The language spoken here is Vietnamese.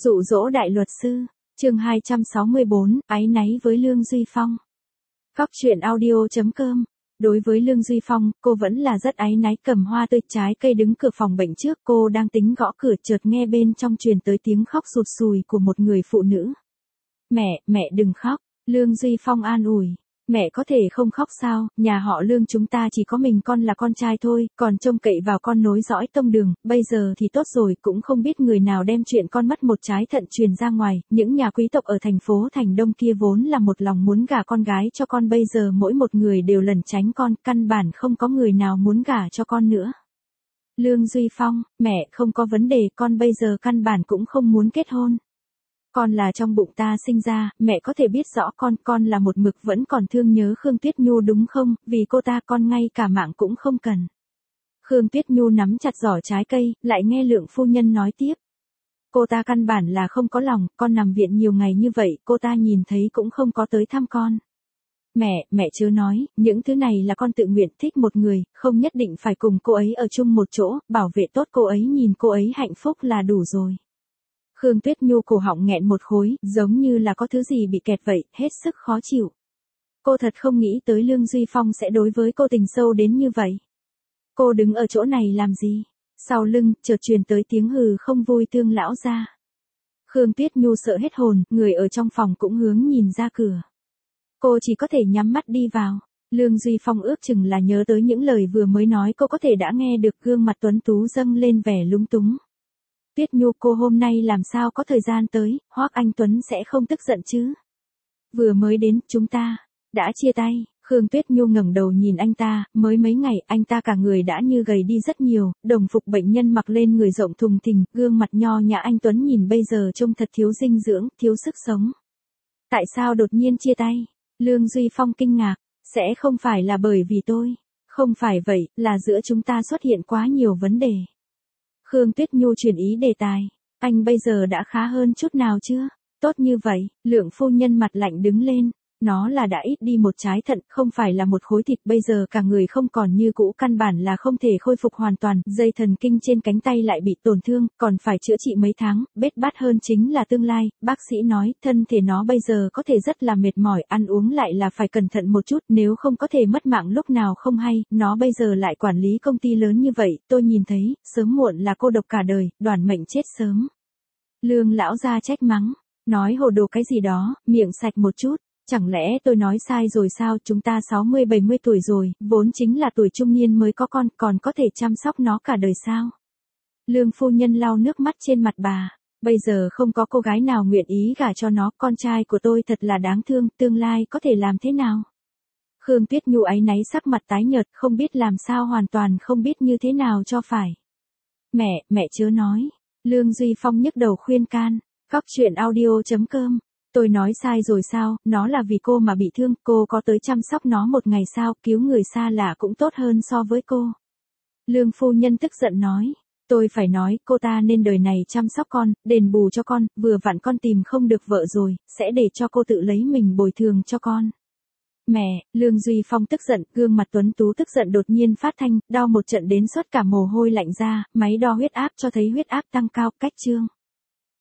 Dụ dỗ đại luật sư, chương 264, áy náy với Lương Duy Phong. Góc truyện audio.com. Đối với Lương Duy Phong, cô vẫn là rất áy náy. Cầm hoa tươi trái cây đứng cửa phòng bệnh trước, cô đang tính gõ cửa chợt nghe bên trong truyền tới tiếng khóc sụt sùi của một người phụ nữ. Mẹ đừng khóc, Lương Duy Phong an ủi. Mẹ có thể không khóc sao, nhà họ Lương chúng ta chỉ có mình con là con trai thôi, còn trông cậy vào con nối dõi tông đường, bây giờ thì tốt rồi, cũng không biết người nào đem chuyện con mất một trái thận truyền ra ngoài, những nhà quý tộc ở thành phố Thành Đông kia vốn là một lòng muốn gả con gái cho con, bây giờ mỗi một người đều lẩn tránh con, căn bản không có người nào muốn gả cho con nữa. Lương Duy Phong, mẹ không có vấn đề, con bây giờ căn bản cũng không muốn kết hôn. Con là trong bụng ta sinh ra, mẹ có thể biết rõ con là một mực vẫn còn thương nhớ Khương Tuyết Nhu đúng không, vì cô ta con ngay cả mạng cũng không cần. Khương Tuyết Nhu nắm chặt giỏ trái cây, lại nghe Lượng phu nhân nói tiếp. Cô ta căn bản là không có lòng, con nằm viện nhiều ngày như vậy, cô ta nhìn thấy cũng không có tới thăm con. Mẹ chớ nói, những thứ này là con tự nguyện thích một người, không nhất định phải cùng cô ấy ở chung một chỗ, bảo vệ tốt cô ấy, nhìn cô ấy hạnh phúc là đủ rồi. Khương Tuyết Nhu cổ họng nghẹn một khối, giống như là có thứ gì bị kẹt vậy, hết sức khó chịu. Cô thật không nghĩ tới Lương Duy Phong sẽ đối với cô tình sâu đến như vậy. Cô đứng ở chỗ này làm gì? Sau lưng, chợt truyền tới tiếng hừ không vui Tương lão gia. Khương Tuyết Nhu sợ hết hồn, người ở trong phòng cũng hướng nhìn ra cửa. Cô chỉ có thể nhắm mắt đi vào. Lương Duy Phong ước chừng là nhớ tới những lời vừa mới nói, cô có thể đã nghe được, gương mặt tuấn tú dâng lên vẻ lúng túng. Tuyết Nhu, cô hôm nay làm sao có thời gian tới, Hoắc Anh Tuấn sẽ không tức giận chứ? Vừa mới đến, chúng ta đã chia tay. Khương Tuyết Nhu ngẩng đầu nhìn anh ta, mới mấy ngày, anh ta cả người đã như gầy đi rất nhiều, đồng phục bệnh nhân mặc lên người rộng thùng thình, gương mặt nho nhã anh Tuấn nhìn bây giờ trông thật thiếu dinh dưỡng, thiếu sức sống. Tại sao đột nhiên chia tay? Lương Duy Phong kinh ngạc, sẽ không phải là bởi vì tôi? Không phải vậy, là giữa chúng ta xuất hiện quá nhiều vấn đề. Khương Tuyết Nhu chuyển ý đề tài, anh bây giờ đã khá hơn chút nào chưa? Tốt như vậy, Lượng phu nhân mặt lạnh đứng lên, nó là đã ít đi một trái thận, không phải là một khối thịt, bây giờ cả người không còn như cũ, căn bản là không thể khôi phục hoàn toàn, dây thần kinh trên cánh tay lại bị tổn thương, còn phải chữa trị mấy tháng, bết bát hơn chính là tương lai, bác sĩ nói, thân thể nó bây giờ có thể rất là mệt mỏi, ăn uống lại là phải cẩn thận một chút, nếu không có thể mất mạng lúc nào không hay, nó bây giờ lại quản lý công ty lớn như vậy, tôi nhìn thấy, sớm muộn là cô độc cả đời, đoản mệnh chết sớm. Lương lão gia trách mắng, nói hồ đồ cái gì đó, miệng sạch một chút. Chẳng lẽ tôi nói sai rồi sao, chúng ta 60-70 tuổi rồi, vốn chính là tuổi trung niên mới có con, còn có thể chăm sóc nó cả đời sao? Lương phu nhân lau nước mắt trên mặt bà, bây giờ không có cô gái nào nguyện ý gả cho nó, con trai của tôi thật là đáng thương, tương lai có thể làm thế nào? Khương Tuyết Nhu áy náy sắc mặt tái nhợt, không biết làm sao, hoàn toàn không biết như thế nào cho phải. Mẹ chớ nói, Lương Duy Phong nhức đầu khuyên can, góc truyện audio.com. Tôi nói sai rồi sao, nó là vì cô mà bị thương, cô có tới chăm sóc nó một ngày sao, cứu người xa lạ cũng tốt hơn so với cô. Lương phu nhân tức giận nói, tôi phải nói, cô ta nên đời này chăm sóc con, đền bù cho con, vừa vặn con tìm không được vợ rồi, sẽ để cho cô tự lấy mình bồi thường cho con. Mẹ, Lương Duy Phong tức giận, gương mặt tuấn tú tức giận đột nhiên phát thanh, đau một trận đến suốt cả mồ hôi lạnh ra, máy đo huyết áp cho thấy huyết áp tăng cao, cách chương.